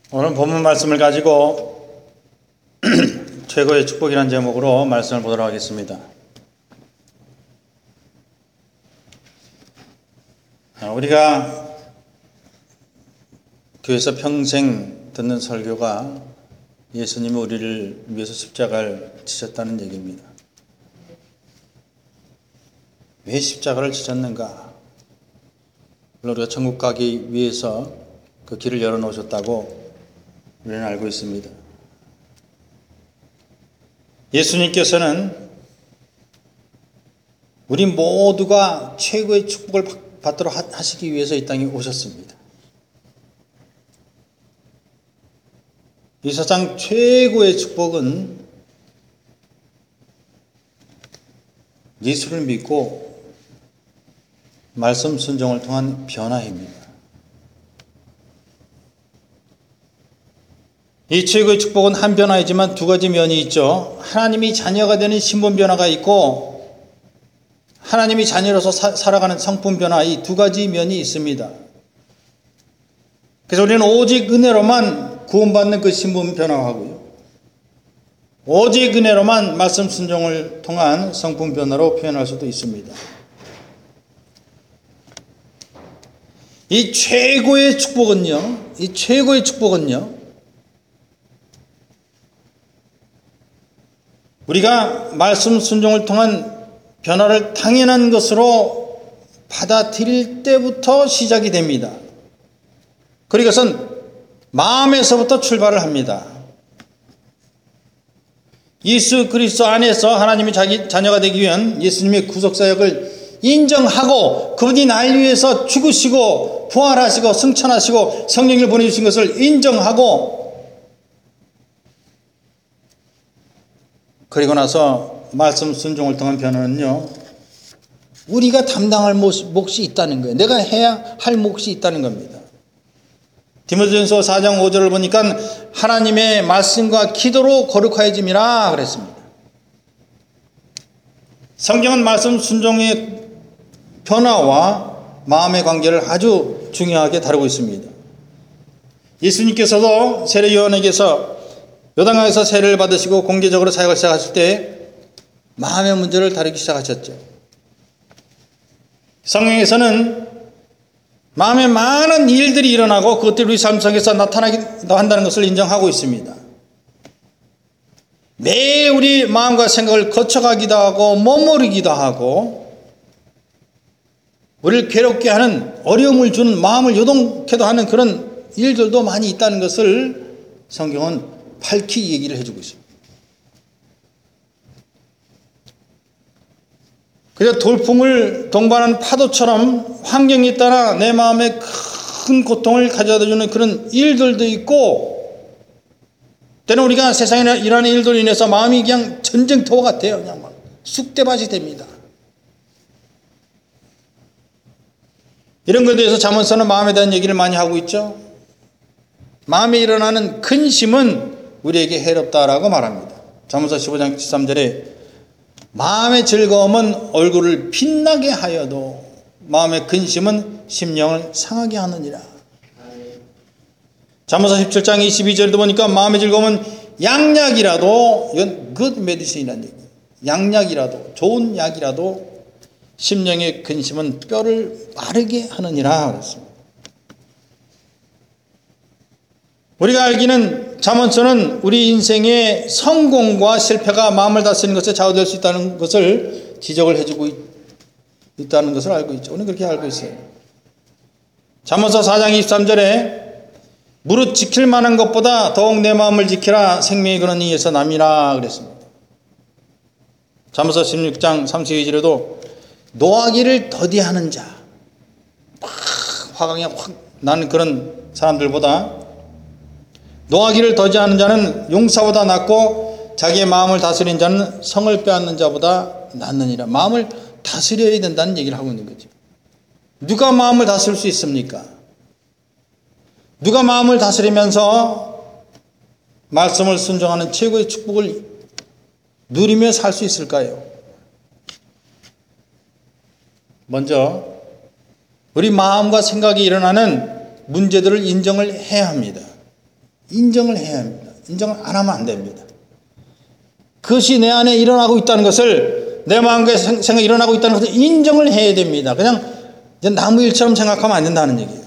오늘 본문 말씀을 가지고 최고의 축복이라는 제목으로 말씀을 보도록 하겠습니다. 우리가 교회에서 평생 듣는 설교가 예수님이 우리를 위해서 십자가를 지셨다는 얘기입니다. 왜 십자가를 지셨는가? 물론 우리가 천국 가기 위해서 그 길을 열어놓으셨다고 우리는 알고 있습니다. 예수님께서는 우리 모두가 최고의 축복을 받도록 하시기 위해서 이 땅에 오셨습니다. 이 세상 최고의 축복은 예수를 믿고 말씀 순종을 통한 변화입니다. 이 최고의 축복은 한 변화이지만 두 가지 면이 있죠. 하나님이 자녀가 되는 신분 변화가 있고 하나님이 자녀로서 살아가는 성품 변화, 이 두 가지 면이 있습니다. 그래서 우리는 오직 은혜로만 구원받는 그 신분 변화하고요, 오직 은혜로만 말씀 순종을 통한 성품 변화로 표현할 수도 있습니다. 이 최고의 축복은요, 우리가 말씀 순종을 통한 변화를 당연한 것으로 받아들일 때부터 시작이 됩니다. 그리고 그것은 마음에서부터 출발을 합니다. 예수 그리스도 안에서 하나님이 자기 자녀가 되기 위한 예수님의 구속사역을 인정하고 그분이 나를 위해서 죽으시고 부활하시고 승천하시고 성령을 보내주신 것을 인정하고, 그리고 나서 말씀 순종을 통한 변화는요, 우리가 담당할 몫이 있다는 거예요. 내가 해야 할 몫이 있다는 겁니다. 디모데전서 4장 5절을 보니까 하나님의 말씀과 기도로 거룩하여짐이라 그랬습니다. 성경은 말씀 순종의 변화와 마음의 관계를 아주 중요하게 다루고 있습니다. 예수님께서도 세례 요한에게서 요단강에서 세례를 받으시고 공개적으로 사역을 시작하실 때 마음의 문제를 다루기 시작하셨죠. 성경에서는 마음에 많은 일들이 일어나고 그것들이 우리 삶 속에서 나타나기도 한다는 것을 인정하고 있습니다. 매일 우리 마음과 생각을 거쳐가기도 하고 머무르기도 하고 우리를 괴롭게 하는, 어려움을 주는, 마음을 요동케도 하는 그런 일들도 많이 있다는 것을 성경은 밝히 얘기를 해주고 있습니다. 그래서 돌풍을 동반한 파도처럼 환경에 따라 내 마음에 큰 고통을 가져다 주는 그런 일들도 있고, 때는 우리가 세상에 일어나는 일들로 인해서 마음이 그냥 전쟁터와 같아요. 그냥 막 쑥대밭이 됩니다. 이런 것에 대해서 잠언서는 마음에 대한 얘기를 많이 하고 있죠. 마음에 일어나는 근심은 우리에게 해롭다라고 말합니다. 잠언서 15장 13절에 마음의 즐거움은 얼굴을 빛나게 하여도 마음의 근심은 심령을 상하게 하느니라. 잠언서 17장 22절에도 보니까 마음의 즐거움은 양약이라도, 이건 good medicine이라는 얘기예요. 양약이라도, 좋은 약이라도 심령의 근심은 뼈를 마르게 하느니라 그랬습니다. 우리가 알기는 잠언서는 우리 인생의 성공과 실패가 마음을 다스리는 것에 좌우될 수 있다는 것을 지적을 해주고 있다는 것을 알고 있죠. 우리는 그렇게 알고 있어요. 잠언서 4장 23절에 무릇 지킬 만한 것보다 더욱 내 마음을 지키라, 생명의 근원이에서 남이라 그랬습니다. 잠언서 16장 32절에도 노하기를 더디하는 자, 막 화가 그냥 확 나는 그런 사람들보다 노하기를 더디하는 자는 용사보다 낫고 자기의 마음을 다스리는 자는 성을 빼앗는 자보다 낫느니라. 마음을 다스려야 된다는 얘기를 하고 있는 거죠. 누가 마음을 다스릴 수 있습니까? 누가 마음을 다스리면서 말씀을 순종하는 최고의 축복을 누리며 살 수 있을까요? 먼저 우리 마음과 생각이 일어나는 문제들을 인정을 해야 합니다. 인정을 해야 합니다. 인정을 안 하면 안 됩니다. 그것이 내 안에 일어나고 있다는 것을, 내 마음과 생각이 일어나고 있다는 것을 인정을 해야 됩니다. 그냥 나무 일처럼 생각하면 안 된다는 얘기예요.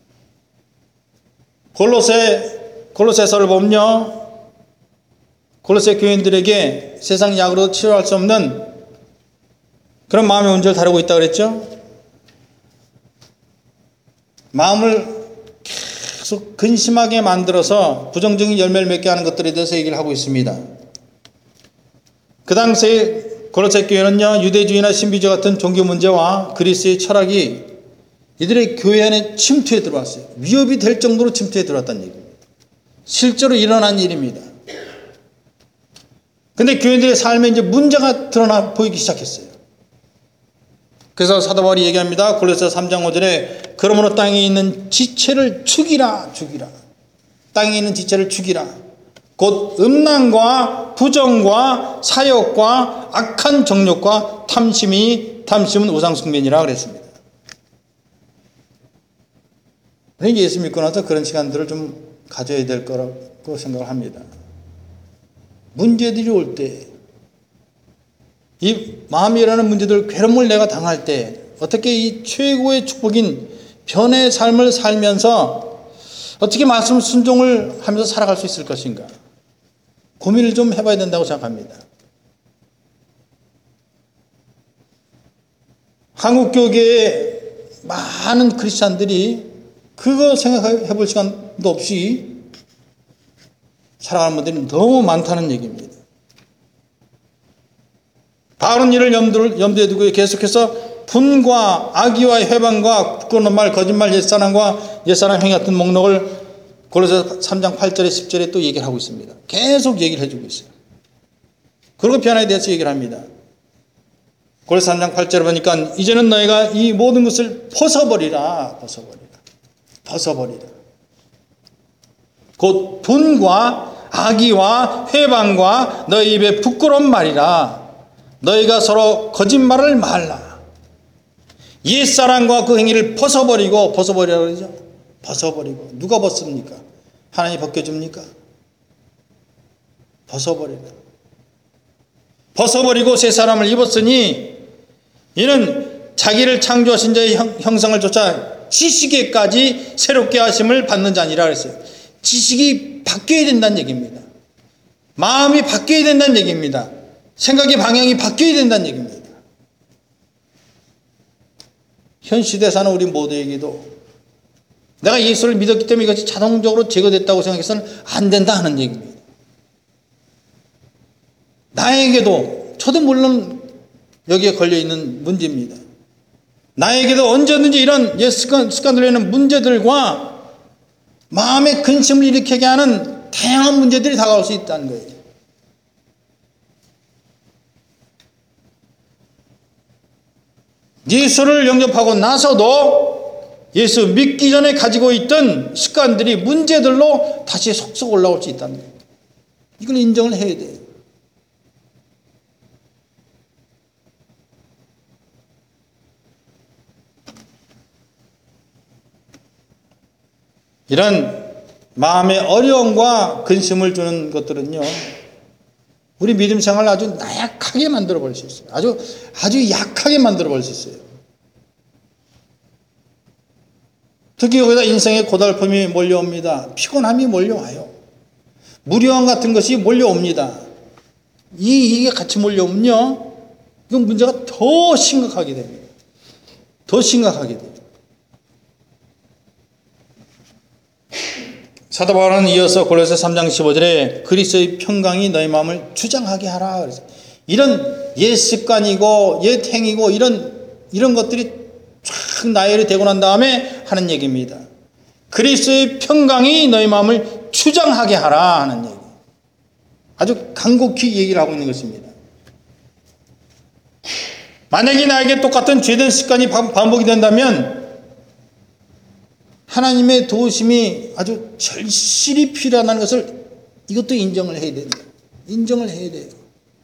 골로새서를 보면요, 골로새 교인들에게 세상 약으로 치료할 수 없는 그런 마음의 문제를 다루고 있다고 그랬죠. 마음을 계속 근심하게 만들어서 부정적인 열매를 맺게 하는 것들에 대해서 얘기를 하고 있습니다. 그 당시에 골로새 교회는요, 유대주의나 신비주의 같은 종교 문제와 그리스의 철학이 이들의 교회 안에 침투해 들어왔어요. 위협이 될 정도로 침투해 들어왔다는 얘기입니다. 실제로 일어난 일입니다. 근데 교회들의 삶에 이제 문제가 드러나 보이기 시작했어요. 그래서 사도 바울이 얘기합니다. 골로새 3장 5절에 그러므로 땅에 있는 지체를 죽이라. 땅에 있는 지체를 죽이라. 곧 음란과 부정과 사욕과 악한 정욕과 탐심은 우상숭배니라 그랬습니다. 예수 믿고 나서 그런 시간들을 좀 가져야 될 거라고 생각을 합니다. 문제들이 올 때, 이 마음이라는 문제들, 괴로움을 내가 당할 때 어떻게 이 최고의 축복인 변의 삶을 살면서 어떻게 말씀 순종을 하면서 살아갈 수 있을 것인가, 고민을 좀 해봐야 된다고 생각합니다. 한국 교계의 많은 크리스찬들이 그거 생각해 볼 시간도 없이 살아가는 분들이 너무 많다는 얘기입니다. 바른 일을 염두에 두고 계속해서 분과 악의와 회방과 부끄러운 말, 거짓말, 옛사람과 옛사람 행위 같은 목록을 골로새 3장 8절에 10절에 또 얘기를 하고 있습니다. 계속 얘기를 해주고 있어요. 그리고 변화에 대해서 얘기를 합니다. 골로새 3장 8절에 보니까 이제는 너희가 이 모든 것을 벗어버리라. 곧 분과 악의와 회방과 너희 입에 부끄러운 말이라. 너희가 서로 거짓말을 말라. 옛사람과 그 행위를 벗어버리라고 그러죠. 벗어버리고. 누가 벗습니까? 하나님이 벗겨줍니까? 벗어버리고 새 사람을 입었으니 이는 자기를 창조하신 자의 형상을 쫓아 지식에까지 새롭게 하심을 받는 자니라 그랬어요. 지식이 바뀌어야 된다는 얘기입니다. 마음이 바뀌어야 된다는 얘기입니다. 생각의 방향이 바뀌어야 된다는 얘기입니다. 현 시대에 사는 우리 모두에게도 내가 예수를 믿었기 때문에 이것이 자동적으로 제거됐다고 생각해서는 안 된다 하는 얘기입니다. 나에게도, 저도 물론 여기에 걸려있는 문제입니다. 나에게도 언제든지 이런 옛 습관들로 인한 문제들과 마음의 근심을 일으키게 하는 다양한 문제들이 다가올 수 있다는 거예요. 예수를 영접하고 나서도 예수 믿기 전에 가지고 있던 습관들이 문제들로 다시 속속 올라올 수 있다는 거예요. 이걸 인정을 해야 돼요. 이런 마음의 어려움과 근심을 주는 것들은요, 우리 믿음 생활을 아주 나약하게 만들어 버릴 수 있어요. 아주 약하게 만들어 버릴 수 있어요. 특히 여기다 인생의 고달픔이 몰려옵니다. 피곤함이 몰려와요. 무료함 같은 것이 몰려옵니다. 이게 같이 몰려오면요, 이건 문제가 더 심각하게 됩니다. 더 심각하게 돼요. 사도 바울은 이어서 골로새 3장 15절에 그리스도의 평강이 너희 마음을 주장하게 하라. 그래서 이런 옛 습관이고 옛 행위고 이런 것들이 쫙 나열이 되고 난 다음에 하는 얘기입니다. 그리스도의 평강이 너희 마음을 주장하게 하라 하는 얘기. 아주 간곡히 얘기를 하고 있는 것입니다. 만약에 나에게 똑같은 죄된 습관이 반복이 된다면 하나님의 도우심이 아주 절실히 필요하다는 것을 이것도 인정을 해야 됩니다. 인정을 해야 돼요.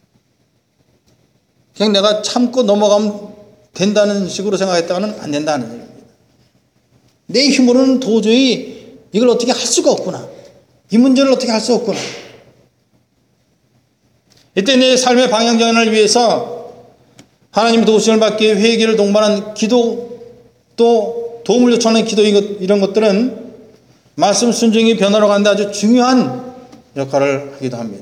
그냥 내가 참고 넘어가면 된다는 식으로 생각했다가는 안 된다는 얘기입니다. 내 힘으로는 도저히 이걸 어떻게 할 수가 없구나. 이 문제를 어떻게 할 수 없구나. 이때 내 삶의 방향전환을 위해서 하나님의 도우심을 받기 위해 회개를 동반한 기도, 또 도움을 요청하는 기도, 이런 것들은 말씀 순종이 변화로 가는데 아주 중요한 역할을 하기도 합니다.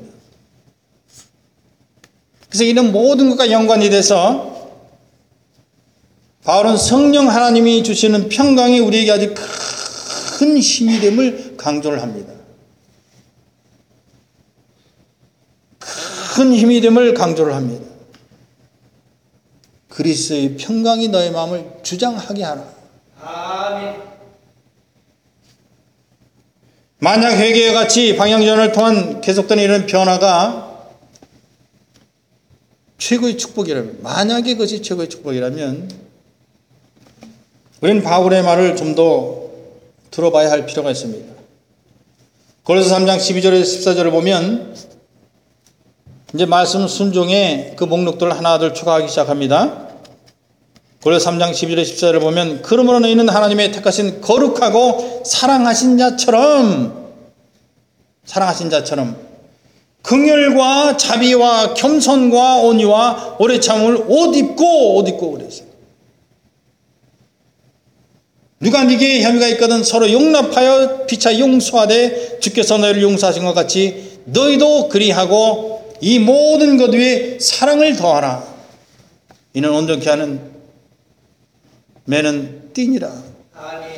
그래서 이런 모든 것과 연관이 돼서 바울은 성령 하나님이 주시는 평강이 우리에게 아주 큰 힘이 됨을 강조를 합니다. 큰 힘이 됨을 강조를 합니다. 그리스도의 평강이 너의 마음을 주장하게 하라. 아멘. 만약 회개와 같이 방향전환을 통한 계속되는 이런 변화가 최고의 축복이라면, 만약에 그것이 최고의 축복이라면 우리는 바울의 말을 좀 더 들어봐야 할 필요가 있습니다. 고린도서 3장 12절에서 14절을 보면 이제 말씀 순종에 그 목록들을 하나둘 추가하기 시작합니다. 고린도서 3장 12절에 14절을 보면 그러므로 너희는 하나님의 택하신 거룩하고 사랑하신 자처럼 긍휼과 자비와 겸손과 온유와 오래 참음을 옷 입고 그랬어요. 누가 네게 혐의가 있거든 서로 용납하여 피차 용서하되 주께서 너희를 용서하신 것 같이 너희도 그리하고 이 모든 것 위에 사랑을 더하라. 이는 온전케 하는 매는 띠니라. 아멘.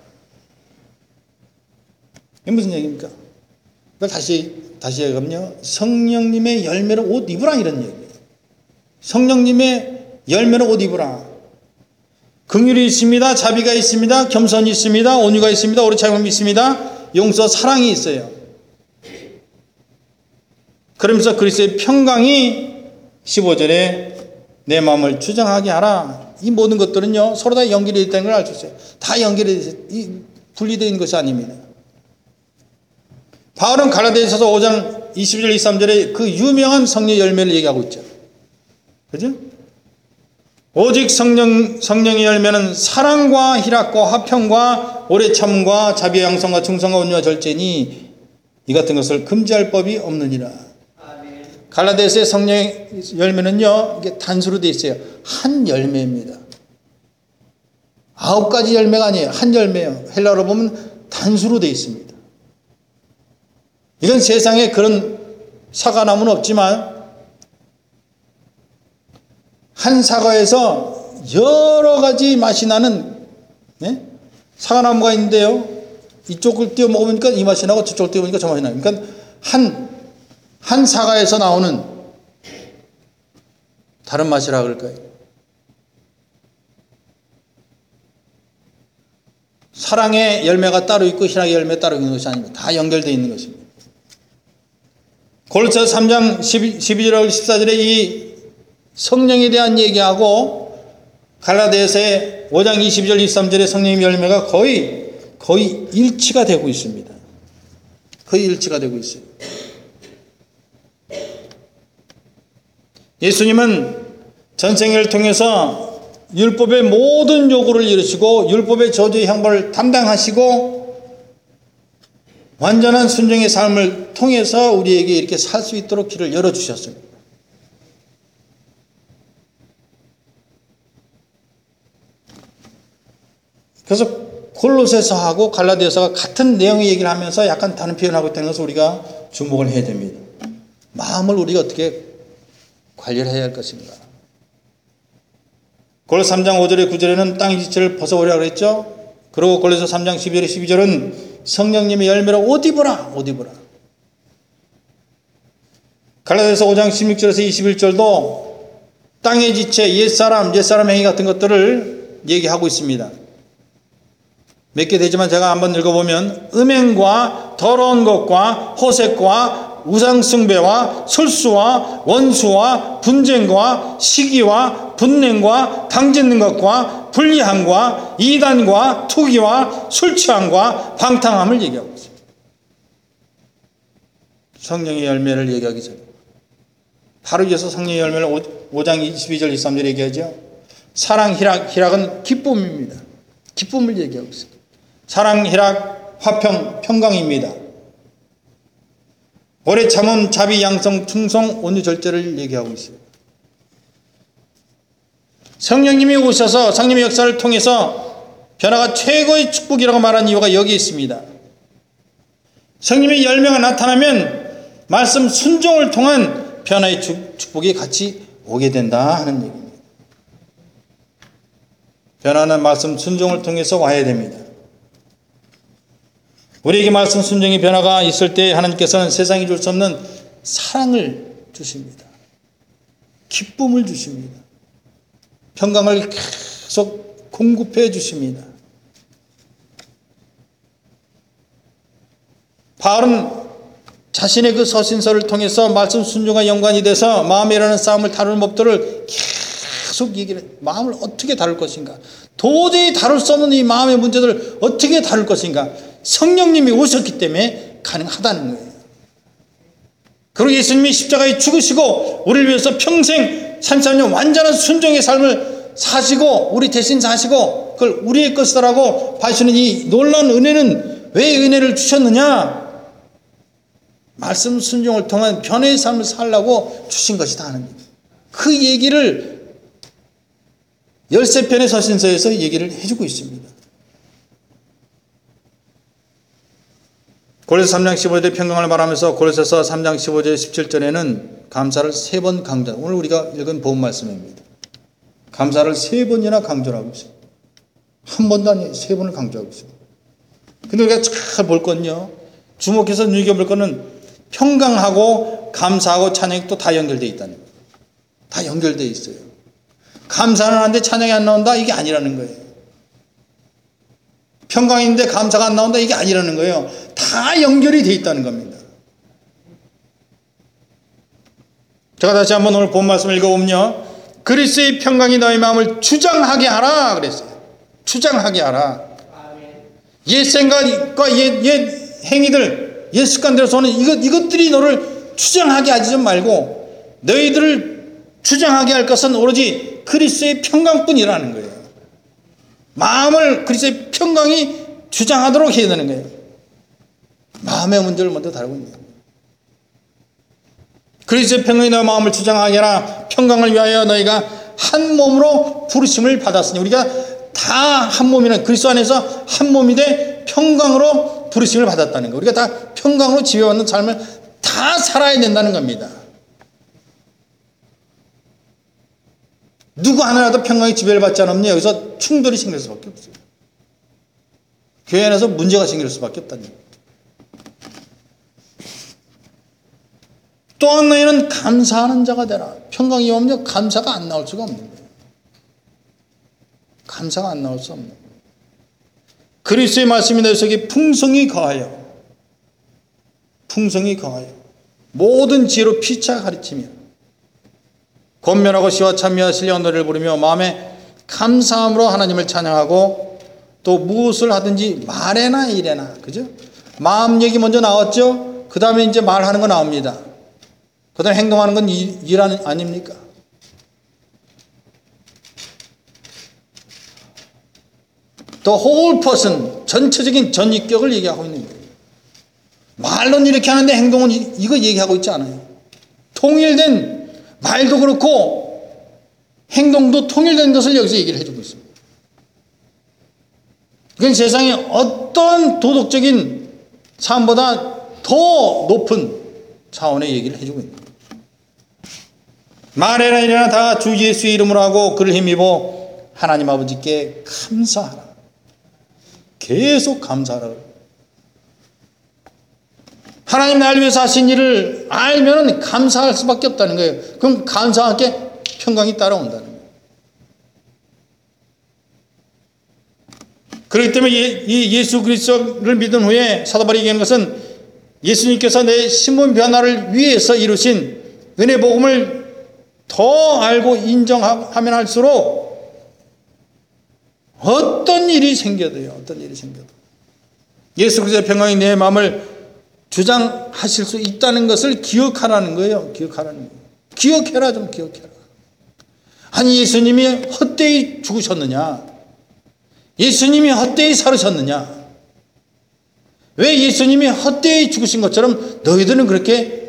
이게 무슨 얘기입니까? 그걸 다시 얘기하면요, 성령님의 열매로 옷 입으라, 이런 얘기예요. 성령님의 열매로 옷 입으라. 긍휼이 있습니다. 자비가 있습니다. 겸손이 있습니다. 온유가 있습니다. 오래 참음이 있습니다. 용서, 사랑이 있어요. 그러면서 그리스도의 평강이 15절에 내 마음을 주장하게 하라. 이 모든 것들은요, 서로 다 연결이 있다는 걸 알 수 있어요. 다 연결이 있어요. 분리되어 있는 것이 아닙니다. 바울은 갈라디아서서 5장 22절 23절에 그 유명한 성령의 열매를 얘기하고 있죠. 그죠? 오직 성령의 열매는 사랑과 희락과 화평과 오래 참음과 자비와 양성과 충성과 온유와 절제니 이 같은 것을 금지할 법이 없느니라. 갈라디아서의 성령의 열매는요, 이게 단수로 되어 있어요. 한 열매입니다. 9가지 열매가 아니에요. 한 열매예요. 헬라어로 보면 단수로 되어 있습니다. 이건 세상에 그런 사과나무는 없지만 한 사과에서 여러 가지 맛이 나는 사과나무가 있는데요, 이쪽을 띄워 먹으니까 이 맛이 나고 저쪽을 띄워 먹으니까 저 맛이 나요. 그러니까 한 사과에서 나오는 다른 맛이라 그럴까요? 사랑의 열매가 따로 있고 희락의 열매가 따로 있는 것이 아닙니다. 다 연결되어 있는 것입니다. 고린도서 3장 12절하고 14절에 이 성령에 대한 얘기하고 갈라디아서의 5장 22절 23절의 성령의 열매가 거의 일치가 되고 있습니다. 거의 일치가 되고 있어요. 예수님은 전생애를 통해서 율법의 모든 요구를 이루시고 율법의 저주의 형벌을 담당하시고 완전한 순종의 삶을 통해서 우리에게 이렇게 살 수 있도록 길을 열어주셨습니다. 그래서 골로새서하고 갈라디아서가 같은 내용의 얘기를 하면서 약간 다른 표현하고 있다는 것을 우리가 주목을 해야 됩니다. 마음을 우리가 어떻게 관리를 해야 할 것인가. 골로새 3장 5절에 9절에는 땅의 지체를 벗어버리라고 그랬죠. 그리고 골로새 3장 12절에 12절은 성령님의 열매로 옷 입으라. 갈라디아서 5장 16절에서 21절도 땅의 지체, 옛사람 행위 같은 것들을 얘기하고 있습니다. 몇 개 되지만 제가 한번 읽어보면 음행과 더러운 것과 호색과 우상숭배와 술수와 원수와 분쟁과 시기와 분냉과 당짓는 것과 불리함과 이단과 투기와 술취함과 방탕함을 얘기하고 있습니다. 성령의 열매를 얘기하기 전에 바로 이어서 성령의 열매를 5장 22절 23절 얘기하죠. 사랑, 희락은 기쁨입니다. 기쁨을 얘기하고 있습니다. 사랑, 희락, 화평, 평강입니다. 오래 참음, 자비, 양성, 충성, 온유, 절제를 얘기하고 있어요. 성령님이 오셔서 성령의 역사를 통해서 변화가 최고의 축복이라고 말하는 이유가 여기 있습니다. 성령의 열매가 나타나면 말씀 순종을 통한 변화의 축복이 같이 오게 된다 하는 얘기입니다. 변화는 말씀 순종을 통해서 와야 됩니다. 우리에게 말씀 순종의 변화가 있을 때 하나님께서는 세상이 줄 수 없는 사랑을 주십니다. 기쁨을 주십니다. 평강을 계속 공급해 주십니다. 바울은 자신의 그 서신서를 통해서 말씀 순종과 연관이 돼서 마음에 일어나는 싸움을 다루는 법들을 계속 얘기를 해요. 마음을 어떻게 다룰 것인가, 도저히 다룰 수 없는 이 마음의 문제들을 어떻게 다룰 것인가, 성령님이 오셨기 때문에 가능하다는 거예요. 그리고 예수님이 십자가에 죽으시고 우리를 위해서 평생 33년 완전한 순종의 삶을 사시고 우리 대신 사시고 그걸 우리의 것이라고 봐주는 이 놀라운 은혜는 왜 은혜를 주셨느냐? 말씀 순종을 통한 변화의 삶을 살라고 주신 것이다 하는 얘기예요. 그 얘기를 13편의 서신서에서 얘기를 해주고 있습니다. 고린도서 3장 15절의 평강을 말하면서 고린도서 3장 15절 17절에는 감사를 3번 강조, 오늘 우리가 읽은 본 말씀입니다. 감사를 3번이나 강조를 하고 있어요. 한 번도 아니에요. 3번을 강조하고 있어요. 근데 우리가 잘 볼 건요, 주목해서 눈여겨볼 거는 평강하고 감사하고 찬양이 또 다 연결되어 있다는 거예요. 다 연결되어 있어요. 감사는 하는데 찬양이 안 나온다? 이게 아니라는 거예요. 평강인데 감사가 안 나온다? 이게 아니라는 거예요. 다 연결이 되어 있다는 겁니다. 제가 다시 한번 오늘 본 말씀을 읽어보면요, 그리스도의 평강이 너희 마음을 주장하게 하라 그랬어요. 주장하게 하라. 옛 생각과 옛 행위들, 옛 습관대로 오는 이것들이 너를 주장하게 하지 좀 말고 너희들을 주장하게 할 것은 오로지 그리스도의 평강뿐이라는 거예요. 마음을 그리스도의 평강이 주장하도록 해야 되는 거예요. 마음의 문제를 먼저 다루고 있는 거예요. 그리스도의 평강이 너희 마음을 주장하게 하라. 평강을 위하여 너희가 한 몸으로 부르심을 받았으니, 우리가 다 한 몸이는 그리스도 안에서 한 몸이 돼 평강으로 부르심을 받았다는 거예요. 우리가 다 평강으로 지배받는 삶을 다 살아야 된다는 겁니다. 누구 하나라도 평강의 지배를 받지 않으면 여기서 충돌이 생길 수밖에 없어요. 교회 안에서 문제가 생길 수밖에 없다는 거예요. 또한 너희는 감사하는 자가 되라. 평강이 오면 감사가 안 나올 수가 없는 거예요. 감사가 안 나올 수 없는 거예요. 그리스도의 말씀이 너희 속에 풍성히 거하여 모든 지혜로 피차 가르치며 권면하고 시와 찬미와 신령한 노래를 부르며 마음에 감사함으로 하나님을 찬양하고, 또 무엇을 하든지 말에나 일에나, 그죠? 마음 얘기 먼저 나왔죠? 그 다음에 이제 말하는 거 나옵니다. 그 다음에 행동하는 건 일 아닙니까? The whole person, 전체적인 전인격을 얘기하고 있는 거예요. 말로는 이렇게 하는데 행동은 이거 얘기하고 있지 않아요. 통일된, 말도 그렇고 행동도 통일된 것을 여기서 얘기를 해주고 있습니다. 이건 세상에 어떤 도덕적인 삶보다 더 높은 차원의 얘기를 해주고 있는 거예요. 말해라 이래나 다 주 예수의 이름으로 하고 그를 힘입어 하나님 아버지께 감사하라. 계속 감사하라. 하나님 나를 위해서 하신 일을 알면 감사할 수밖에 없다는 거예요. 그럼 감사하게 평강이 따라온다는 거예요. 그렇기 때문에 이 예수 그리스도를 믿은 후에 사도 바울이 얘기하는 것은 예수님께서 내 신분 변화를 위해서 이루신 은혜 복음을 더 알고 인정하면 할수록 어떤 일이 생겨도요, 예수 그리스도의 평강이 내 마음을 주장하실 수 있다는 것을 기억하라는 거예요. 기억해라, 좀 기억해라. 아니, 예수님이 헛되이 죽으셨느냐? 예수님이 헛되이 살으셨느냐? 왜 예수님이 헛되이 죽으신 것처럼 너희들은 그렇게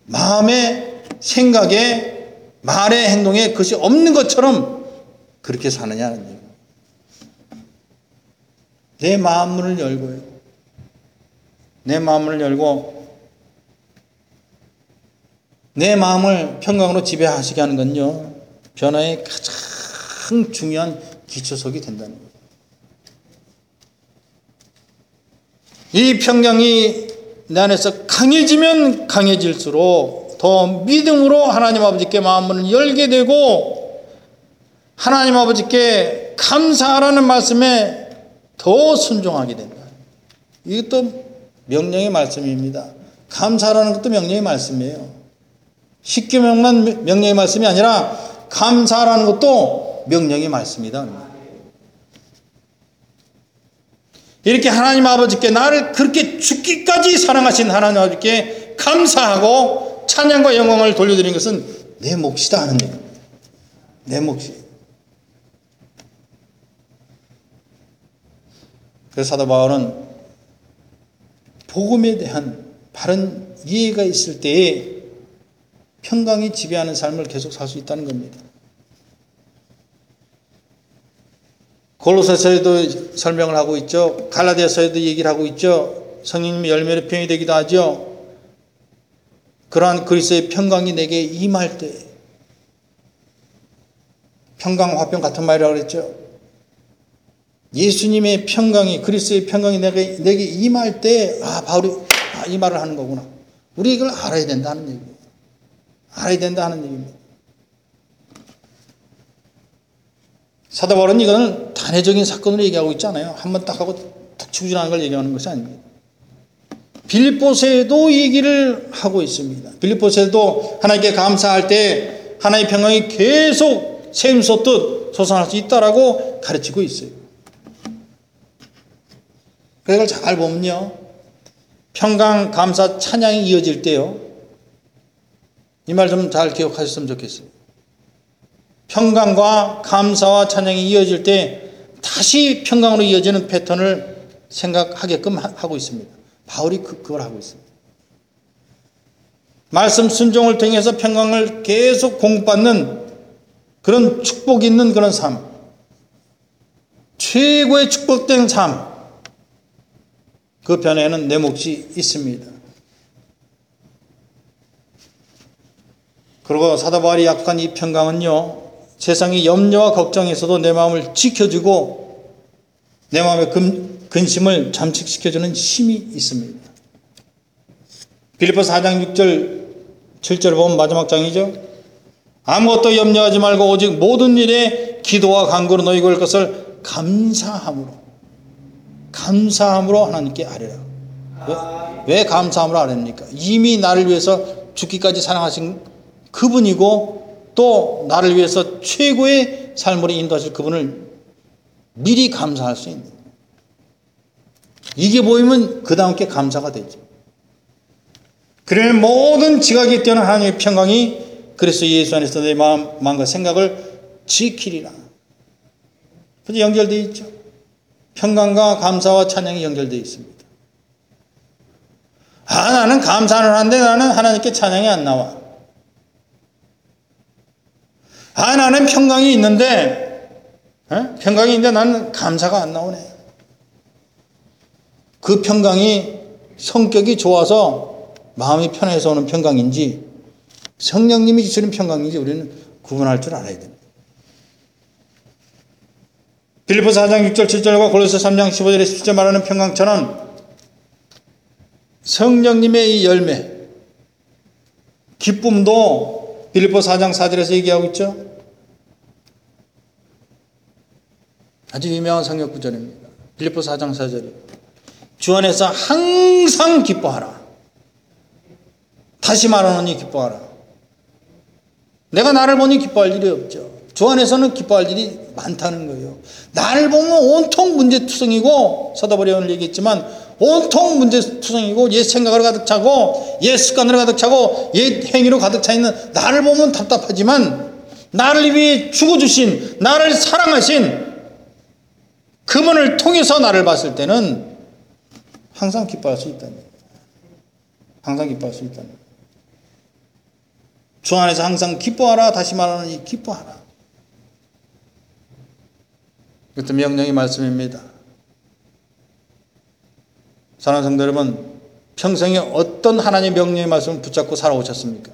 마음에, 생각에, 말에, 행동에 그것이 없는 것처럼 그렇게 사느냐는 얘기예요. 내 마음문을 열고요. 내 마음을 열고 내 마음을 평강으로 지배하시게 하는 건요, 변화의 가장 중요한 기초석이 된다는 거예요. 이 평강이 내 안에서 강해지면 강해질수록 더 믿음으로 하나님 아버지께 마음문을 열게 되고 하나님 아버지께 감사하라는 말씀에 더 순종하게 된다. 이것도 명령의 말씀입니다. 감사하라는 것도 명령의 말씀이에요. 십계명만 명령의 말씀이 아니라 감사하라는 것도 명령의 말씀이다. 이렇게 하나님 아버지께 나를 그렇게 죽기까지 사랑하신 하나님 아버지께 감사하고 찬양과 영광을 돌려드리는 것은 내 몫이다 하는 얘기입니다. 내 몫이. 그래서 사도 바울은 복음에 대한 바른 이해가 있을 때에 평강이 지배하는 삶을 계속 살 수 있다는 겁니다. 골로새서에도 설명을 하고 있죠. 갈라디아서에도 얘기를 하고 있죠. 성령님의 열매로 표현이 되기도 하죠. 그러한 그리스도의 평강이 내게 임할 때, 평강 화평 같은 말이라고 그랬죠. 예수님의 평강이, 그리스도의 평강이 내게 임할 때, 바울이 이 말을 하는 거구나. 우리 이걸 알아야 된다는 얘기예요. 알아야 된다는 얘기입니다. 사도 바울은 이거는 단회적인 사건으로 얘기하고 있지 않아요. 한번 딱 하고 탁 치고 지나가는 걸 얘기하는 것이 아닙니다. 빌립보서에도 얘기를 하고 있습니다. 빌립보서에도 하나님께 감사할 때 하나님의 평강이 계속 샘 솟듯 솟아날 수 있다라고 가르치고 있어요. 그걸 잘 보면요, 평강, 감사, 찬양이 이어질 때요, 이 말 좀 잘 기억하셨으면 좋겠어요. 평강과 감사와 찬양이 이어질 때 다시 평강으로 이어지는 패턴을 생각하게끔 하고 있습니다. 바울이 그걸 하고 있습니다. 말씀 순종을 통해서 평강을 계속 공급받는 그런 축복 있는 그런 삶, 최고의 축복된 삶, 그 변에는 내 몫이 있습니다. 그리고 사도 바울이 약속한 이 평강은요, 세상의 염려와 걱정에서도 내 마음을 지켜주고 내 마음의 근심을 잠식시켜주는 힘이 있습니다. 빌립보서 4장 6절 7절 보면 마지막 장이죠. 아무것도 염려하지 말고 오직 모든 일에 기도와 간구로 너희 걸 것을 감사함으로 하나님께 아뢰라. 왜 감사함으로 아뢰입니까? 이미 나를 위해서 죽기까지 사랑하신 그분이고 또 나를 위해서 최고의 삶으로 인도하실 그분을 미리 감사할 수 있는, 이게 보이면 그 다음 게 감사가 되죠. 그래 모든 지각이 뛰어난 하나님의 평강이 그리스도 예수 안에서 내 마음과 생각을 지키리라. 그래서 연결되어 있죠. 평강과 감사와 찬양이 연결되어 있습니다. 나는 감사는 하는데 나는 하나님께 찬양이 안 나와. 나는 평강이 있는데 나는 감사가 안 나오네. 그 평강이 성격이 좋아서 마음이 편해서 오는 평강인지 성령님이 주시는 평강인지 우리는 구분할 줄 알아야 됩니다. 빌립보서 4장 6절 7절과 골로새 3장 15절에 17절 말하는 평강처럼 성령님의 이 열매, 기쁨도 빌립보서 4장 4절에서 얘기하고 있죠. 아주 유명한 성경 구절입니다. 빌립보서 4장 4절이요. 주 안에서 항상 기뻐하라. 다시 말하노니 기뻐하라. 내가 나를 보니 기뻐할 일이 없죠. 주 안에서는 기뻐할 일이 많다는 거예요. 나를 보면 온통 문제투성이고, 사도 바울이 오늘 얘기했지만 온통 문제투성이고 옛 생각으로 가득 차고 옛 습관으로 가득 차고 옛 행위로 가득 차 있는 나를 보면 답답하지만 나를 위해 죽어주신, 나를 사랑하신 그분을 통해서 나를 봤을 때는 항상 기뻐할 수 있다는 거예요. 항상 기뻐할 수 있다는 거예요. 주 안에서 항상 기뻐하라. 다시 말하노니 기뻐하라. 이것도 명령의 말씀입니다. 사랑하는 성도 여러분, 평생에 어떤 하나님의 명령의 말씀을 붙잡고 살아오셨습니까?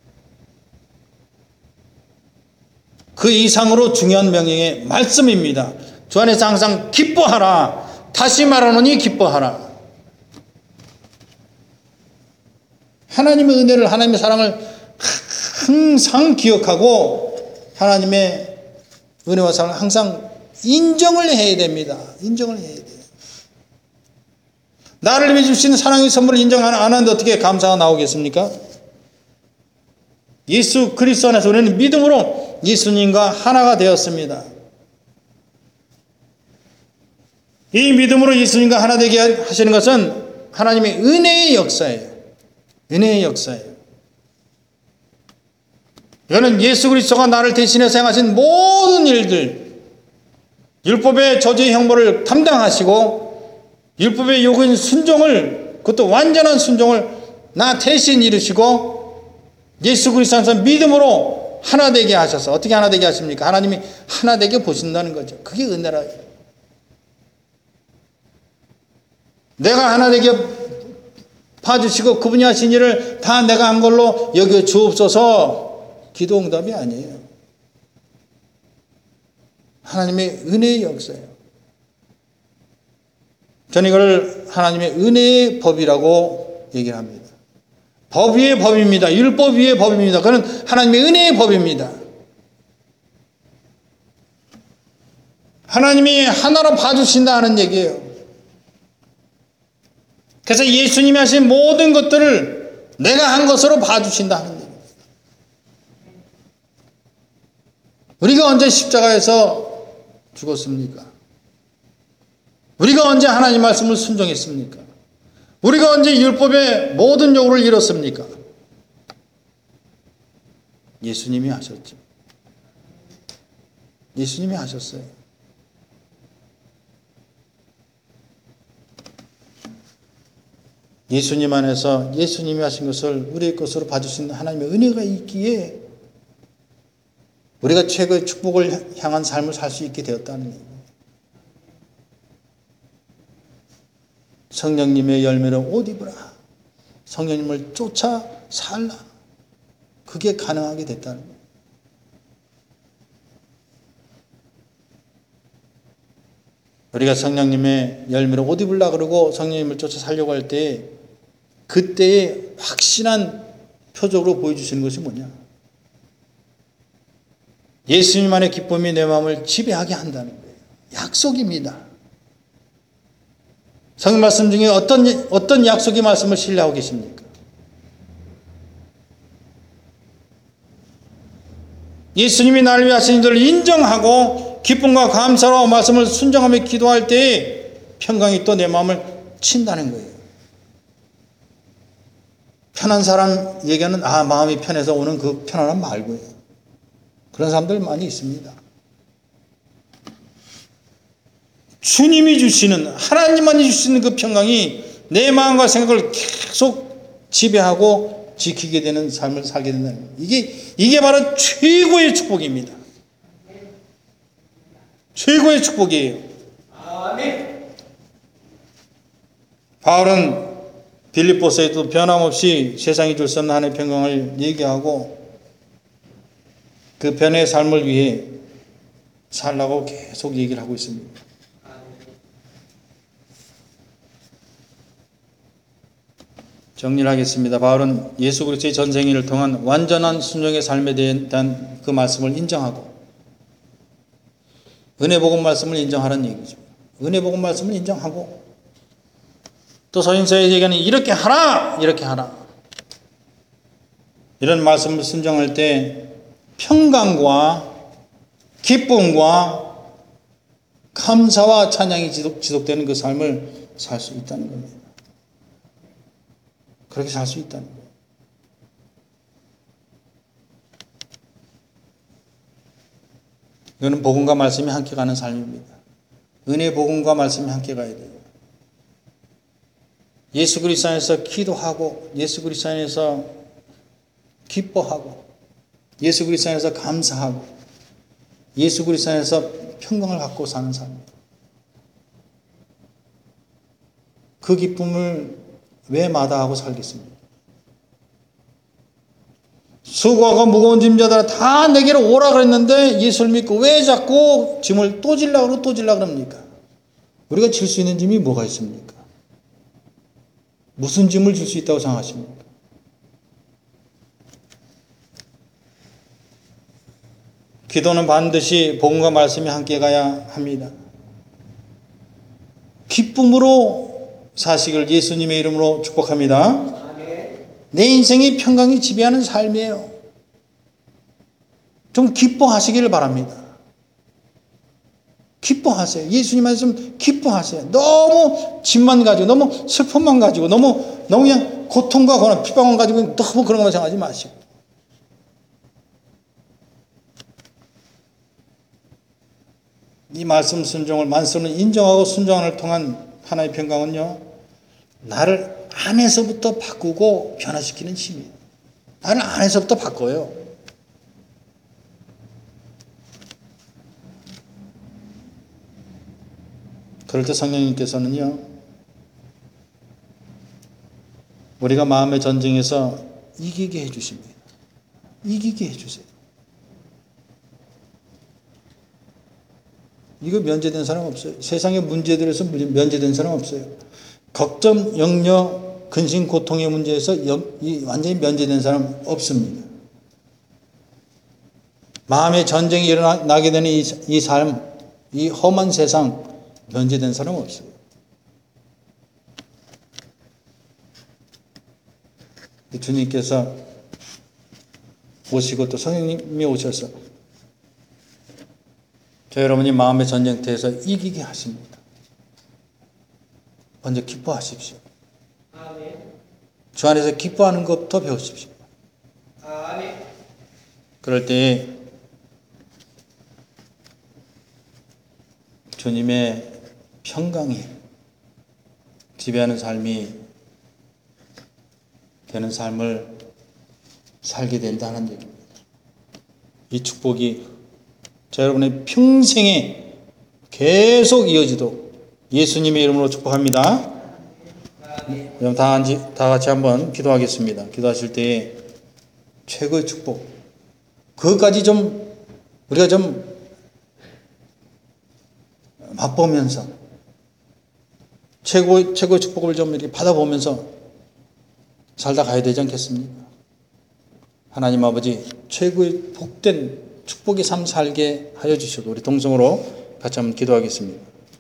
그 이상으로 중요한 명령의 말씀입니다. 주 안에서 항상 기뻐하라. 다시 말하노니 기뻐하라. 하나님의 은혜를, 하나님의 사랑을 항상 기억하고 하나님의 은혜와 사랑을 항상 인정을 해야 됩니다. 인정을 해야 돼요. 나를 위해 주신 사랑의 선물을 인정 안 하는데 어떻게 감사가 나오겠습니까? 예수 그리스도 안에서 우리는 믿음으로 예수님과 하나가 되었습니다. 이 믿음으로 예수님과 하나 되게 하시는 것은 하나님의 은혜의 역사예요. 은혜의 역사예요. 이거는 예수 그리스도가 나를 대신해서 행하신 모든 일들, 율법의 저주의 형벌을 담당하시고 율법의 요구인 순종을, 그것도 완전한 순종을 나 대신 이루시고 예수 그리스도 안에서 믿음으로 하나 되게 하셔서, 어떻게 하나 되게 하십니까? 하나님이 하나 되게 보신다는 거죠. 그게 은혜라. 내가 하나 되게 봐주시고 그분이 하신 일을 다 내가 한 걸로 여겨 주옵소서, 기도 응답이 아니에요. 하나님의 은혜의 역사예요. 저는 이걸 하나님의 은혜의 법이라고 얘기를 합니다. 법 위의 법입니다. 율법 위의 법입니다. 그건 하나님의 은혜의 법입니다. 하나님이 하나로 봐주신다는 얘기예요. 그래서 예수님이 하신 모든 것들을 내가 한 것으로 봐주신다는 얘기예요. 우리가 언제 십자가에서 죽었습니까? 우리가 언제 하나님 말씀을 순종했습니까? 우리가 언제 율법의 모든 요구를 이뤘습니까? 예수님이 하셨죠. 예수님이 하셨어요. 예수님 안에서 예수님이 하신 것을 우리의 것으로 봐주시는 하나님의 은혜가 있기에 우리가 최고의 축복을 향한 삶을 살 수 있게 되었다는 얘기예요. 성령님의 열매로 옷 입으라. 성령님을 쫓아 살라. 그게 가능하게 됐다는 거예요. 우리가 성령님의 열매로 옷 입으려 그러고 성령님을 쫓아 살려고 할 때 그때의 확신한 표적으로 보여주시는 것이 뭐냐? 예수님 안의 기쁨이 내 마음을 지배하게 한다는 거예요. 약속입니다. 성경 말씀 중에 어떤 약속의 말씀을 신뢰하고 계십니까? 예수님이 나를 위해 하신 일을 인정하고 기쁨과 감사로 말씀을 순종하며 기도할 때에 평강이 또 내 마음을 친다는 거예요. 편한 사람 얘기하는 마음이 편해서 오는 그 편안함 말고요. 그런 사람들 많이 있습니다. 주님이 주시는, 하나님만이 주시는 그 평강이 내 마음과 생각을 계속 지배하고 지키게 되는 삶을 살게 된다는 거예요. 이게 바로 최고의 축복입니다. 최고의 축복이에요. 아멘. 바울은 빌립보서에도 변함없이 세상이 줄 수 없는 하나님의 평강을 얘기하고 그 변의 삶을 위해 살라고 계속 얘기를 하고 있습니다. 정리를 하겠습니다. 바울은 예수 그리스도의 전생일을 통한 완전한 순종의 삶에 대한 그 말씀을 인정하고 은혜 복음 말씀을 인정하라는 얘기죠. 은혜 복음 말씀을 인정하고 또 서신서에 얘기하는 이렇게 하라! 이렇게 하라! 이런 말씀을 순종할 때 평강과 기쁨과 감사와 찬양이 지속되는 그 삶을 살 수 있다는 겁니다. 그렇게 살 수 있다는 거예요. 이거는 복음과 말씀이 함께 가는 삶입니다. 은혜 복음과 말씀이 함께 가야 돼요. 예수 그리스도 안에서 기도하고 예수 그리스도 안에서 기뻐하고 예수 그리스도 안에서 감사하고 예수 그리스도 안에서 평강을 갖고 사는 삶. 그 기쁨을 왜 마다하고 살겠습니까? 수고하고 무거운 짐자들아 다 내게로 오라 그랬는데 예수를 믿고 왜 자꾸 짐을 또 질라 그럽니까? 우리가 질 수 있는 짐이 뭐가 있습니까? 무슨 짐을 질 수 있다고 생각하십니까? 기도는 반드시 복음과 말씀이 함께 가야 합니다. 기쁨으로 사시기를 예수님의 이름으로 축복합니다. 내 인생이 평강이 지배하는 삶이에요. 좀 기뻐하시기를 바랍니다. 기뻐하세요. 예수님 말씀 기뻐하세요. 너무 짐만 가지고 너무 슬픔만 가지고 너무 그냥 고통과 고난 핍박만 가지고 너무 그런 것만 생각하지 마시고 이 말씀 순종을 만수는 인정하고 순종을 통한 하나의 평강은요, 나를 안에서부터 바꾸고 변화시키는 힘이에요. 나를 안에서부터 바꿔요. 그럴 때 성령님께서는요, 우리가 마음의 전쟁에서 이기게 해주십니다. 이기게 해주세요. 이거 면제된 사람 없어요. 세상의 문제들에서 면제된 사람 없어요. 걱정, 염려, 근심, 고통의 문제에서 완전히 면제된 사람 없습니다. 마음의 전쟁이 일어나게 되는 이 삶, 이 험한 세상 면제된 사람 없어요. 주님께서 오시고 또 성령님이 오셔서 저 여러분이 마음의 전쟁터에서 이기게 하십니다. 먼저 기뻐하십시오. 주 안에서 기뻐하는 것부터 배우십시오. 그럴 때 주님의 평강이 지배하는 삶이 되는 삶을 살게 된다는 얘기입니다. 이 축복이 저 여러분의 평생에 계속 이어지도록 예수님의 이름으로 축복합니다. 그럼 다 같이 한번 기도하겠습니다. 기도하실 때에 최고의 축복, 그것까지 우리가 맛보면서 최고의 축복을 좀 이렇게 받아보면서 살다 가야 되지 않겠습니까? 하나님 아버지, 최고의 복된 축복의 삶 살게 하여 주시고 우리 동성으로 같이 한번 기도하겠습니다.